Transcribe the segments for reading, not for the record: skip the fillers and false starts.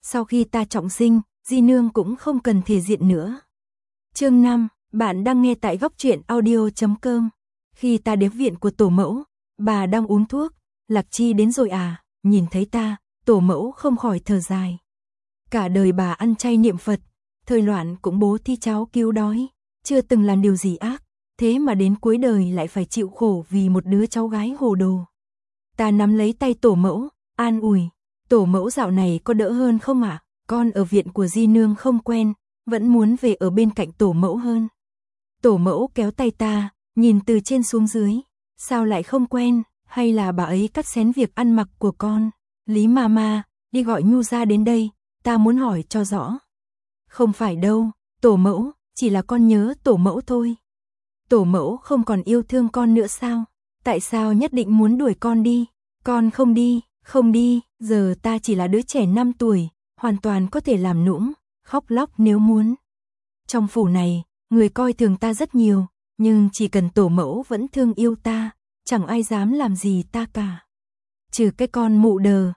Sau khi ta trọng sinh, Di Nương cũng không cần thể diện nữa. Chương 5, bạn đang nghe tại góc truyện audio.com. Khi ta đến viện của tổ mẫu, bà đang uống thuốc. Lạc Chi đến rồi à? Nhìn thấy ta, tổ mẫu không khỏi thở dài. Cả đời bà ăn chay niệm Phật, thời loạn cũng bố thí cháu cứu đói, chưa từng làm điều gì ác, thế mà đến cuối đời lại phải chịu khổ vì một đứa cháu gái hồ đồ. Ta nắm lấy tay tổ mẫu, an ủi, tổ mẫu dạo này có đỡ hơn không ạ? Con ở viện của Di Nương không quen, vẫn muốn về ở bên cạnh tổ mẫu hơn. Tổ mẫu kéo tay ta, nhìn từ trên xuống dưới, sao lại không quen, hay là bà ấy cắt xén việc ăn mặc của con? Lý Mama, đi gọi Nhu ra đến đây, ta muốn hỏi cho rõ. Không phải đâu, tổ mẫu, chỉ là con nhớ tổ mẫu thôi. Tổ mẫu không còn yêu thương con nữa sao? Tại sao nhất định muốn đuổi con đi? Con không đi, giờ ta chỉ là đứa trẻ 5 tuổi, hoàn toàn có thể làm nũng, khóc lóc nếu muốn. Trong phủ này, người coi thường ta rất nhiều, nhưng chỉ cần tổ mẫu vẫn thương yêu ta, chẳng ai dám làm gì ta cả. Trừ cái con mụ đờ,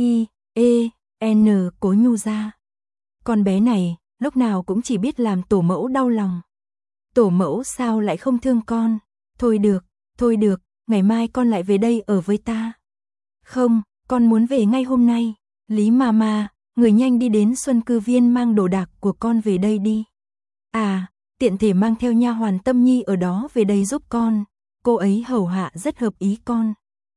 Cố Nhu ra. Con bé này, lúc nào cũng chỉ biết làm tổ mẫu đau lòng. Tổ mẫu sao lại không thương con? Thôi được, ngày mai con lại về đây ở với ta. Không, con muốn về ngay hôm nay. Lý Mama, người nhanh đi đến Xuân Cư Viên mang đồ đạc của con về đây đi. À, tiện thể mang theo nha hoàn Tâm Nhi ở đó về đây giúp con. Cô ấy hầu hạ rất hợp ý con.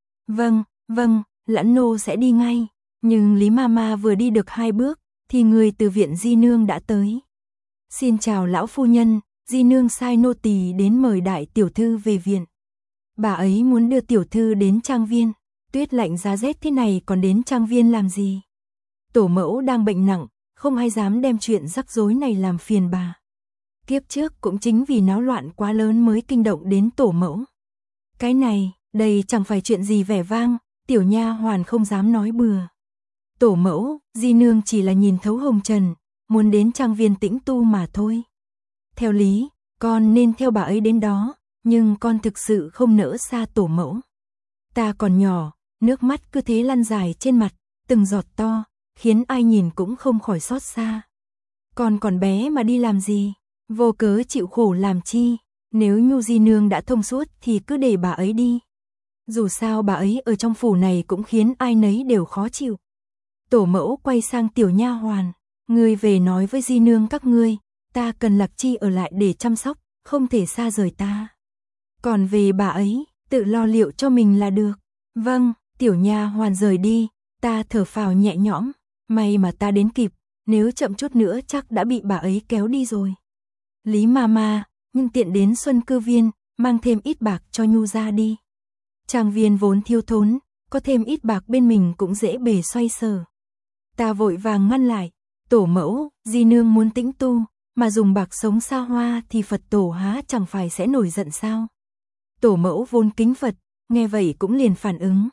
Vâng, Lẵn nô sẽ đi ngay. Nhưng Lý Mama vừa đi được 2 bước, thì người từ viện Di Nương đã tới. Xin chào lão phu nhân, Di Nương sai nô tỳ đến mời đại tiểu thư về viện. Bà ấy muốn đưa tiểu thư đến trang viên. Tuyết lạnh giá rét thế này còn đến trang viên làm gì? Tổ mẫu đang bệnh nặng, không ai dám đem chuyện rắc rối này làm phiền bà. Kiếp trước cũng chính vì náo loạn quá lớn mới kinh động đến tổ mẫu. Cái này, đây chẳng phải chuyện gì vẻ vang, tiểu nha hoàn không dám nói bừa. Tổ mẫu, Di Nương chỉ là nhìn thấu hồng trần, muốn đến trang viên tĩnh tu mà thôi. Theo lý, con nên theo bà ấy đến đó, nhưng con thực sự không nỡ xa tổ mẫu. Ta còn nhỏ, nước mắt cứ thế lăn dài trên mặt, từng giọt to, khiến ai nhìn cũng không khỏi xót xa. Con còn bé mà đi làm gì, vô cớ chịu khổ làm chi, nếu Nhu Di Nương đã thông suốt thì cứ để bà ấy đi. Dù sao bà ấy ở trong phủ này cũng khiến ai nấy đều khó chịu. Tổ mẫu quay sang tiểu nha hoàn, ngươi về nói với Di Nương các ngươi, ta cần Lạc Chi ở lại để chăm sóc, không thể xa rời ta. Còn về bà ấy, tự lo liệu cho mình là được. Vâng, tiểu nha hoàn rời đi, ta thở phào nhẹ nhõm, may mà ta đến kịp, nếu chậm chút nữa chắc đã bị bà ấy kéo đi rồi. Lý Mama, nhưng tiện đến Xuân Cư Viên, mang thêm ít bạc cho Nhu ra đi. Trang viên vốn thiếu thốn, có thêm ít bạc bên mình cũng dễ bề xoay sở. Ta vội vàng ngăn lại, tổ mẫu, Di Nương muốn tĩnh tu, mà dùng bạc sống xa hoa thì Phật tổ há chẳng phải sẽ nổi giận sao? Tổ mẫu vốn kính Phật, nghe vậy cũng liền phản ứng.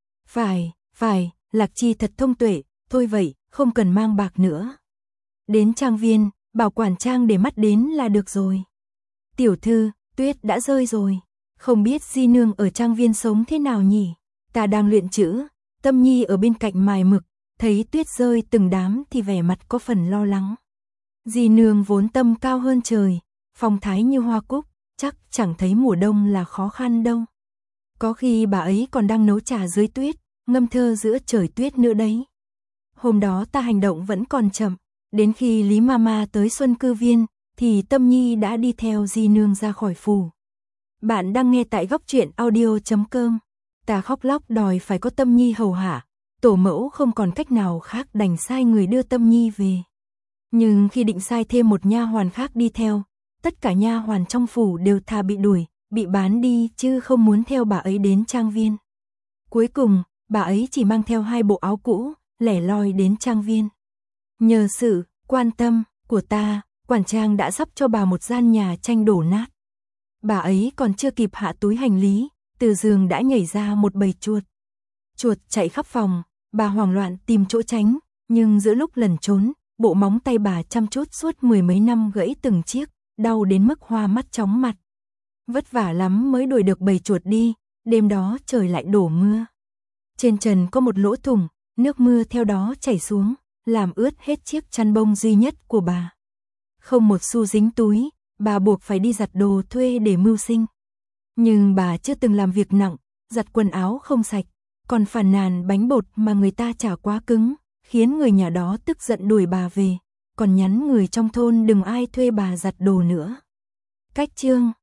Phải, Lạc Chi thật thông tuệ, thôi vậy, không cần mang bạc nữa. Đến trang viên, bảo quản trang để mắt đến là được rồi. Tiểu thư, tuyết đã rơi rồi, không biết Di Nương ở trang viên sống thế nào nhỉ? Ta đang luyện chữ, Tâm Nhi ở bên cạnh mài mực, thấy tuyết rơi từng đám thì vẻ mặt có phần lo lắng. Di Nương vốn tâm cao hơn trời, phong thái như hoa cúc, chắc chẳng thấy mùa đông là khó khăn đâu. Có khi bà ấy còn đang nấu trà dưới tuyết, ngâm thơ giữa trời tuyết nữa đấy. Hôm đó ta hành động vẫn còn chậm, đến khi Lý Mama tới Xuân Cư Viên, thì Tâm Nhi đã đi theo Di Nương ra khỏi phủ. Bạn đang nghe tại góc truyện audio.com. Ta khóc lóc đòi phải có Tâm Nhi hầu hạ, tổ mẫu không còn cách nào khác đành sai người đưa Tâm Nhi về. Nhưng khi định sai thêm một nha hoàn khác đi theo, tất cả nha hoàn trong phủ đều thà bị đuổi, bị bán đi chứ không muốn theo bà ấy đến trang viên. Cuối cùng, bà ấy chỉ mang theo 2 bộ áo cũ, lẻ loi đến trang viên. Nhờ sự quan tâm của ta, quản trang đã sắp cho bà một gian nhà tranh đổ nát. Bà ấy còn chưa kịp hạ túi hành lý, từ giường đã nhảy ra một bầy chuột. Chuột chạy khắp phòng, bà hoảng loạn tìm chỗ tránh, nhưng giữa lúc lẩn trốn, bộ móng tay bà chăm chút suốt 10 mấy năm gãy từng chiếc, đau đến mức hoa mắt chóng mặt. Vất vả lắm mới đuổi được bầy chuột đi, đêm đó trời lại đổ mưa. Trên trần có một lỗ thủng, nước mưa theo đó chảy xuống, làm ướt hết chiếc chăn bông duy nhất của bà. Không một xu dính túi, bà buộc phải đi giặt đồ thuê để mưu sinh. Nhưng bà chưa từng làm việc nặng, giặt quần áo không sạch, còn phàn nàn bánh bột mà người ta chả quá cứng, khiến người nhà đó tức giận đuổi bà về, còn nhắn người trong thôn đừng ai thuê bà giặt đồ nữa. Cách chương